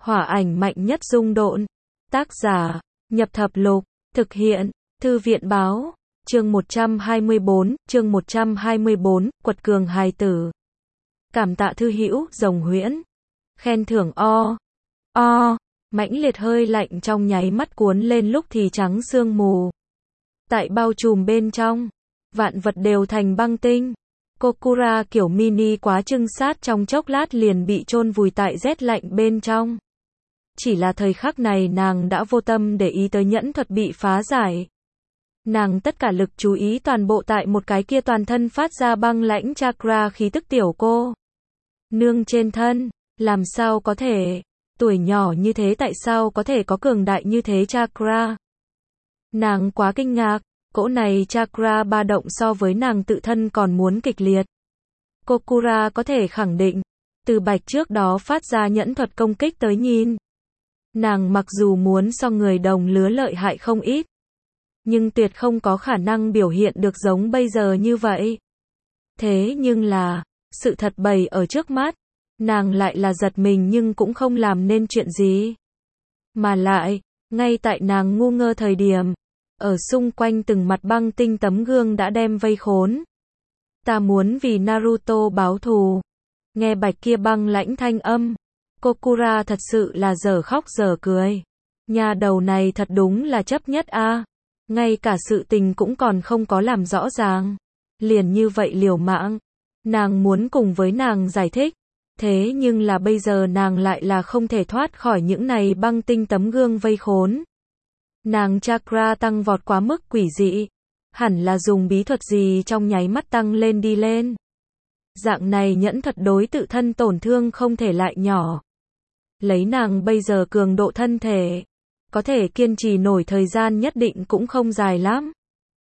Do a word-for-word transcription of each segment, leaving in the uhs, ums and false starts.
Hỏa ảnh mạnh nhất dung độn. Tác giả, Nhập Thập Lục. Thực hiện, Thư viện báo. Chương một trăm hai mươi bốn, chương một trăm hai mươi bốn, quật cường hài tử. Cảm tạ thư hữu, Rồng Huyễn. Khen thưởng o. O. Mãnh liệt hơi lạnh trong nháy mắt cuốn lên lúc thì trắng sương mù. Tại bao trùm bên trong, vạn vật đều thành băng tinh. Kokura kiểu mini quá trưng sát trong chốc lát liền bị chôn vùi tại rét lạnh bên trong. Chỉ là thời khắc này nàng đã vô tâm để ý tới nhẫn thuật bị phá giải. Nàng tất cả lực chú ý toàn bộ tại một cái kia toàn thân phát ra băng lãnh chakra khí tức tiểu cô nương trên thân. Làm sao có thể, tuổi nhỏ như thế tại sao có thể có cường đại như thế chakra? Nàng quá kinh ngạc, cỗ này chakra ba động so với nàng tự thân còn muốn kịch liệt. Kokura có thể khẳng định, từ bạch trước đó phát ra nhẫn thuật công kích tới nhìn. Nàng mặc dù muốn so người đồng lứa lợi hại không ít, nhưng tuyệt không có khả năng biểu hiện được giống bây giờ như vậy. Thế nhưng là, sự thật bày ở trước mắt, nàng lại là giật mình nhưng cũng không làm nên chuyện gì. Mà lại, ngay tại nàng ngu ngơ thời điểm, ở xung quanh từng mặt băng tinh tấm gương đã đem vây khốn. Ta muốn vì Naruto báo thù. Nghe bạch kia băng lãnh thanh âm, Kokura thật sự là dở khóc dở cười. Nhà đầu này thật đúng là chấp nhất a. À. Ngay cả sự tình cũng còn không có làm rõ ràng. Liền như vậy liều mạng. Nàng muốn cùng với nàng giải thích. Thế nhưng là bây giờ nàng lại là không thể thoát khỏi những này băng tinh tấm gương vây khốn. Nàng chakra tăng vọt quá mức quỷ dị. Hẳn là dùng bí thuật gì trong nháy mắt tăng lên đi lên. Dạng này nhẫn thuật đối tự thân tổn thương không thể lại nhỏ. Lấy nàng bây giờ cường độ thân thể, có thể kiên trì nổi thời gian nhất định cũng không dài lắm.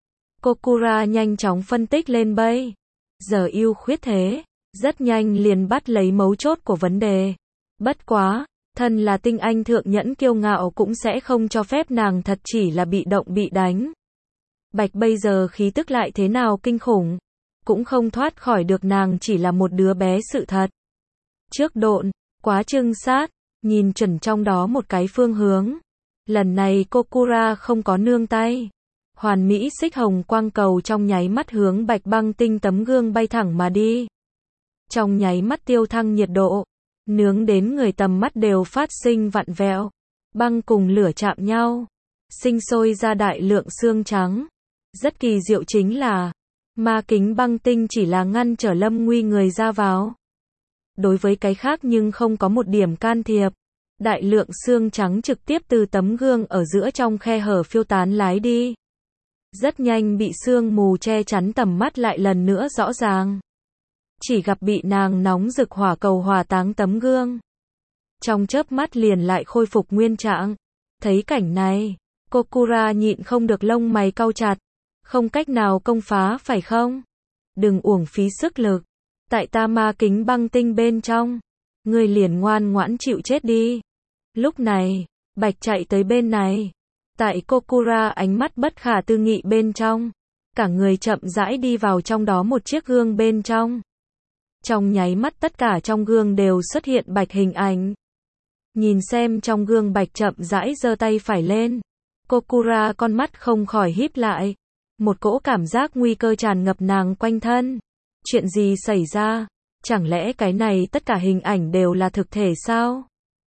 Kokura nhanh chóng phân tích lên bây giờ ưu khuyết thế, rất nhanh liền bắt lấy mấu chốt của vấn đề. Bất quá, thân là tinh anh thượng nhẫn kiêu ngạo cũng sẽ không cho phép nàng thật chỉ là bị động bị đánh. Bạch bây giờ khí tức lại thế nào kinh khủng, cũng không thoát khỏi được nàng chỉ là một đứa bé sự thật. Trước độn, quá trưng sát, nhìn chuẩn trong đó một cái phương hướng. Lần này Kokura không có nương tay. Hoàn mỹ xích hồng quang cầu trong nháy mắt hướng bạch băng tinh tấm gương bay thẳng mà đi. Trong nháy mắt tiêu thăng nhiệt độ, nướng đến người tầm mắt đều phát sinh vặn vẹo. Băng cùng lửa chạm nhau, sinh sôi ra đại lượng xương trắng. Rất kỳ diệu chính là, ma kính băng tinh chỉ là ngăn trở Lâm Nguy người ra vào. Đối với cái khác nhưng không có một điểm can thiệp. Đại lượng xương trắng trực tiếp từ tấm gương ở giữa trong khe hở phiêu tán lái đi. Rất nhanh bị sương mù che chắn tầm mắt lại lần nữa rõ ràng. Chỉ gặp bị nàng nóng rực hỏa cầu hỏa táng tấm gương. Trong chớp mắt liền lại khôi phục nguyên trạng. Thấy cảnh này, Kokura nhịn không được lông mày cau chặt. Không cách nào công phá phải không? Đừng uổng phí sức lực. Tại ta ma kính băng tinh bên trong, ngươi liền ngoan ngoãn chịu chết đi. Lúc này, Bạch chạy tới bên này. Tại Kokura ánh mắt bất khả tư nghị bên trong, cả người chậm rãi đi vào trong đó một chiếc gương bên trong. Trong nháy mắt tất cả trong gương đều xuất hiện Bạch hình ảnh. Nhìn xem trong gương Bạch chậm rãi giơ tay phải lên. Kokura con mắt không khỏi híp lại. Một cỗ cảm giác nguy cơ tràn ngập nàng quanh thân. Chuyện gì xảy ra? Chẳng lẽ cái này tất cả hình ảnh đều là thực thể sao?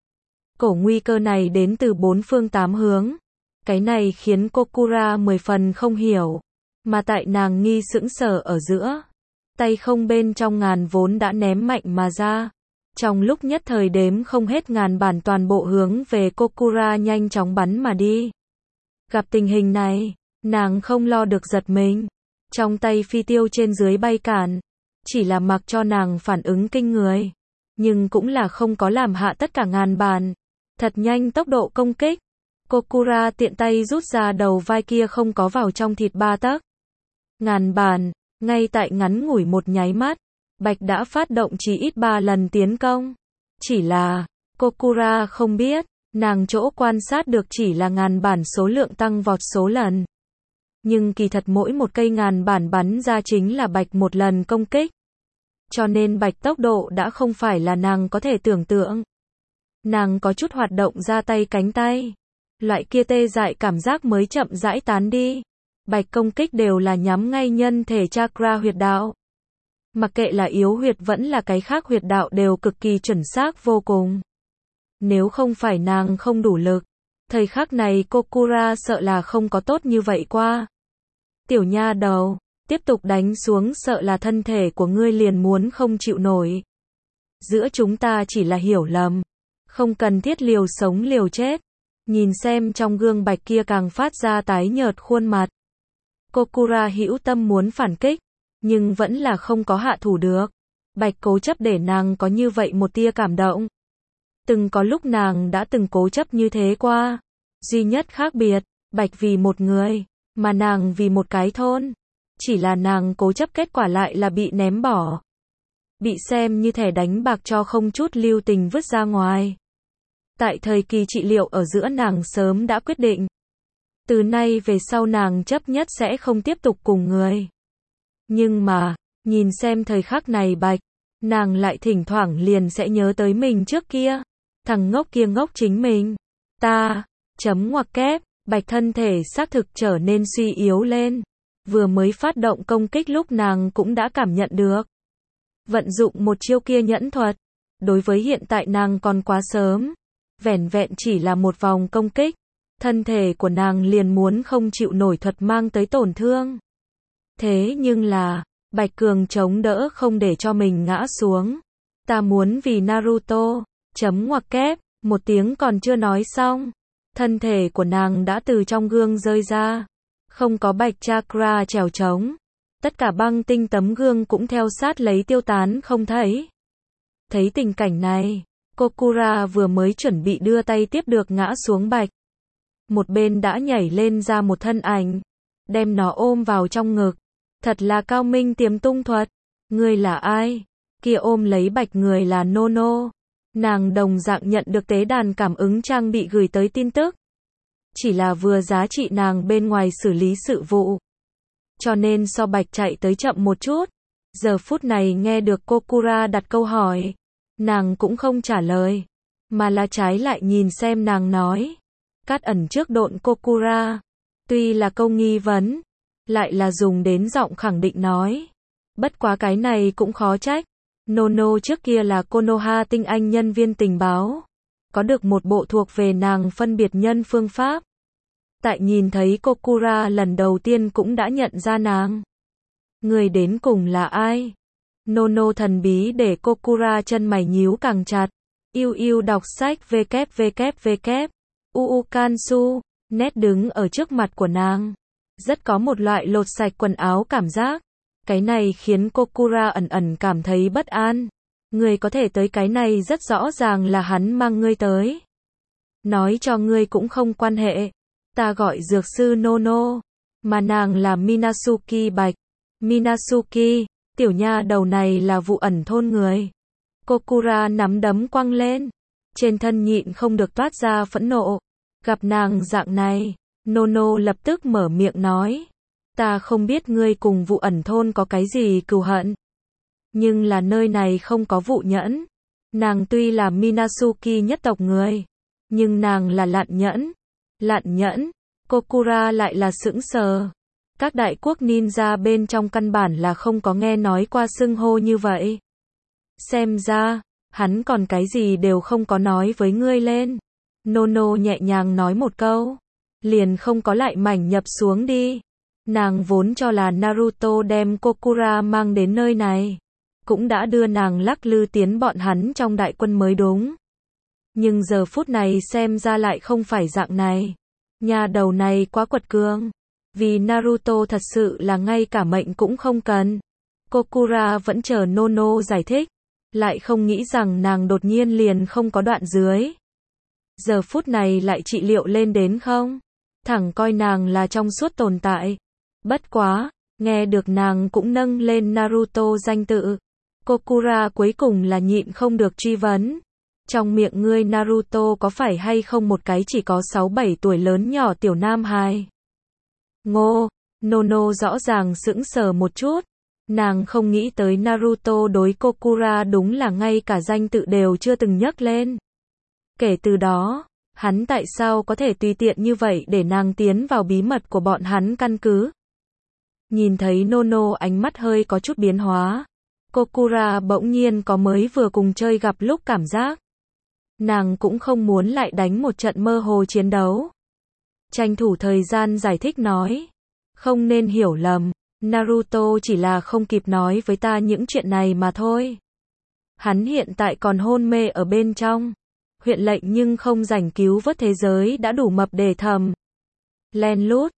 Cổ nguy cơ này đến từ bốn phương tám hướng. Cái này khiến Kokura mười phần không hiểu. Mà tại nàng nghi sững sờ ở giữa. Tay không bên trong ngàn vốn đã ném mạnh mà ra. Trong lúc nhất thời đếm không hết ngàn bản toàn bộ hướng về Kokura nhanh chóng bắn mà đi. Gặp tình hình này, nàng không lo được giật mình. Trong tay phi tiêu trên dưới bay cản. Chỉ là mặc cho nàng phản ứng kinh người. Nhưng cũng là không có làm hạ tất cả ngàn bản. Thật nhanh tốc độ công kích. Kokura tiện tay rút ra đầu vai kia không có vào trong thịt ba tấc. Ngàn bản, ngay tại ngắn ngủi một nháy mắt, Bạch đã phát động chỉ ít ba lần tiến công. Chỉ là, Kokura không biết, nàng chỗ quan sát được chỉ là ngàn bản số lượng tăng vọt số lần. Nhưng kỳ thật mỗi một cây ngàn bản bắn ra chính là Bạch một lần công kích. Cho nên Bạch tốc độ đã không phải là nàng có thể tưởng tượng. Nàng có chút hoạt động ra tay cánh tay. Loại kia tê dại cảm giác mới chậm rãi tán đi. Bạch công kích đều là nhắm ngay nhân thể chakra huyệt đạo. Mặc kệ là yếu huyệt vẫn là cái khác huyệt đạo đều cực kỳ chuẩn xác vô cùng. Nếu không phải nàng không đủ lực, thời khắc này Kokura sợ là không có tốt như vậy qua. Tiểu nha đầu, tiếp tục đánh xuống sợ là thân thể của ngươi liền muốn không chịu nổi. Giữa chúng ta chỉ là hiểu lầm, không cần thiết liều sống liều chết. Nhìn xem trong gương bạch kia càng phát ra tái nhợt khuôn mặt. Kokura hữu tâm muốn phản kích, nhưng vẫn là không có hạ thủ được. Bạch cố chấp để nàng có như vậy một tia cảm động. Từng có lúc nàng đã từng cố chấp như thế qua. Duy nhất khác biệt, Bạch vì một người, mà nàng vì một cái thôn. Chỉ là nàng cố chấp kết quả lại là bị ném bỏ. Bị xem như thẻ đánh bạc cho không chút lưu tình vứt ra ngoài. Tại thời kỳ trị liệu ở giữa nàng sớm đã quyết định. Từ nay về sau nàng chấp nhất sẽ không tiếp tục cùng người. Nhưng mà, nhìn xem thời khắc này Bạch, nàng lại thỉnh thoảng liền sẽ nhớ tới mình trước kia. Thằng ngốc kia ngốc chính mình. Ta, chấm ngoặc kép, Bạch thân thể xác thực trở nên suy yếu lên. Vừa mới phát động công kích lúc nàng cũng đã cảm nhận được. Vận dụng một chiêu kia nhẫn thuật. Đối với hiện tại nàng còn quá sớm. Vẻn vẹn chỉ là một vòng công kích. Thân thể của nàng liền muốn không chịu nổi thuật mang tới tổn thương. Thế nhưng là, Bạch cường chống đỡ không để cho mình ngã xuống. Ta muốn vì Naruto, chấm ngoặc kép, một tiếng còn chưa nói xong. Thân thể của nàng đã từ trong gương rơi ra. Không có Bạch chakra trèo trống. Tất cả băng tinh tấm gương cũng theo sát lấy tiêu tán không thấy. Thấy tình cảnh này, Kokura vừa mới chuẩn bị đưa tay tiếp được ngã xuống Bạch. Một bên đã nhảy lên ra một thân ảnh, đem nó ôm vào trong ngực. Thật là cao minh tiềm tung thuật. Ngươi là ai? Kia ôm lấy Bạch người là Nono. Nàng đồng dạng nhận được tế đàn cảm ứng trang bị gửi tới tin tức. Chỉ là vừa giá trị nàng bên ngoài xử lý sự vụ. Cho nên so Bạch chạy tới chậm một chút. Giờ phút này nghe được Kokura đặt câu hỏi. Nàng cũng không trả lời. Mà là trái lại nhìn xem nàng nói. Cát ẩn trước độn Kokura. Tuy là câu nghi vấn. Lại là dùng đến giọng khẳng định nói. Bất quá cái này cũng khó trách. Nono trước kia là Konoha tinh anh nhân viên tình báo. Có được một bộ thuộc về nàng phân biệt nhân phương pháp. Tại nhìn thấy Kokura lần đầu tiên cũng đã nhận ra nàng. Người đến cùng là ai? Nono thần bí để Kokura chân mày nhíu càng chặt. Yêu yêu đọc sách www. Uu Kansu, nét đứng ở trước mặt của nàng. Rất có một loại lột sạch quần áo cảm giác. Cái này khiến Kokura ẩn ẩn cảm thấy bất an. Người có thể tới cái này rất rõ ràng là hắn mang ngươi tới. Nói cho ngươi cũng không quan hệ. Ta gọi dược sư Nono. Mà nàng là Minazuki Bạch. Minazuki, tiểu nha đầu này là vụ ẩn thôn người. Kokura nắm đấm quăng lên. Trên thân nhịn không được toát ra phẫn nộ. Gặp nàng dạng này, Nono lập tức mở miệng nói. Ta không biết ngươi cùng vụ ẩn thôn có cái gì cừu hận. Nhưng là nơi này không có vụ nhẫn. Nàng tuy là Minazuki nhất tộc người. Nhưng nàng là lạn nhẫn. Lạn nhẫn, Kokura lại là sững sờ. Các đại quốc ninja bên trong căn bản là không có nghe nói qua xưng hô như vậy. Xem ra, hắn còn cái gì đều không có nói với ngươi lên. Nono nhẹ nhàng nói một câu. Liền không có lại mảnh nhập xuống đi. Nàng vốn cho là Naruto đem Kokura mang đến nơi này. Cũng đã đưa nàng lắc lư tiến bọn hắn trong đại quân mới đúng. Nhưng giờ phút này xem ra lại không phải dạng này. Nhà đầu này quá quật cường. Vì Naruto thật sự là ngay cả mệnh cũng không cần. Kokura vẫn chờ Nono giải thích. Lại không nghĩ rằng nàng đột nhiên liền không có đoạn dưới. Giờ phút này lại trị liệu lên đến không? Thẳng coi nàng là trong suốt tồn tại. Bất quá, nghe được nàng cũng nâng lên Naruto danh tự. Kokura cuối cùng là nhịn không được truy vấn. Trong miệng ngươi Naruto có phải hay không một cái chỉ có sáu bảy tuổi lớn nhỏ tiểu nam hài? Ngô, Nono rõ ràng sững sờ một chút. Nàng không nghĩ tới Naruto đối Kokura đúng là ngay cả danh tự đều chưa từng nhắc lên. Kể từ đó, hắn tại sao có thể tùy tiện như vậy để nàng tiến vào bí mật của bọn hắn căn cứ. Nhìn thấy Nono ánh mắt hơi có chút biến hóa. Kokura bỗng nhiên có mới vừa cùng chơi gặp lúc cảm giác. Nàng cũng không muốn lại đánh một trận mơ hồ chiến đấu. Tranh thủ thời gian giải thích nói. Không nên hiểu lầm, Naruto chỉ là không kịp nói với ta những chuyện này mà thôi. Hắn hiện tại còn hôn mê ở bên trong. Huyện lệnh nhưng không rảnh cứu vớt thế giới đã đủ mập để thầm. Len lút,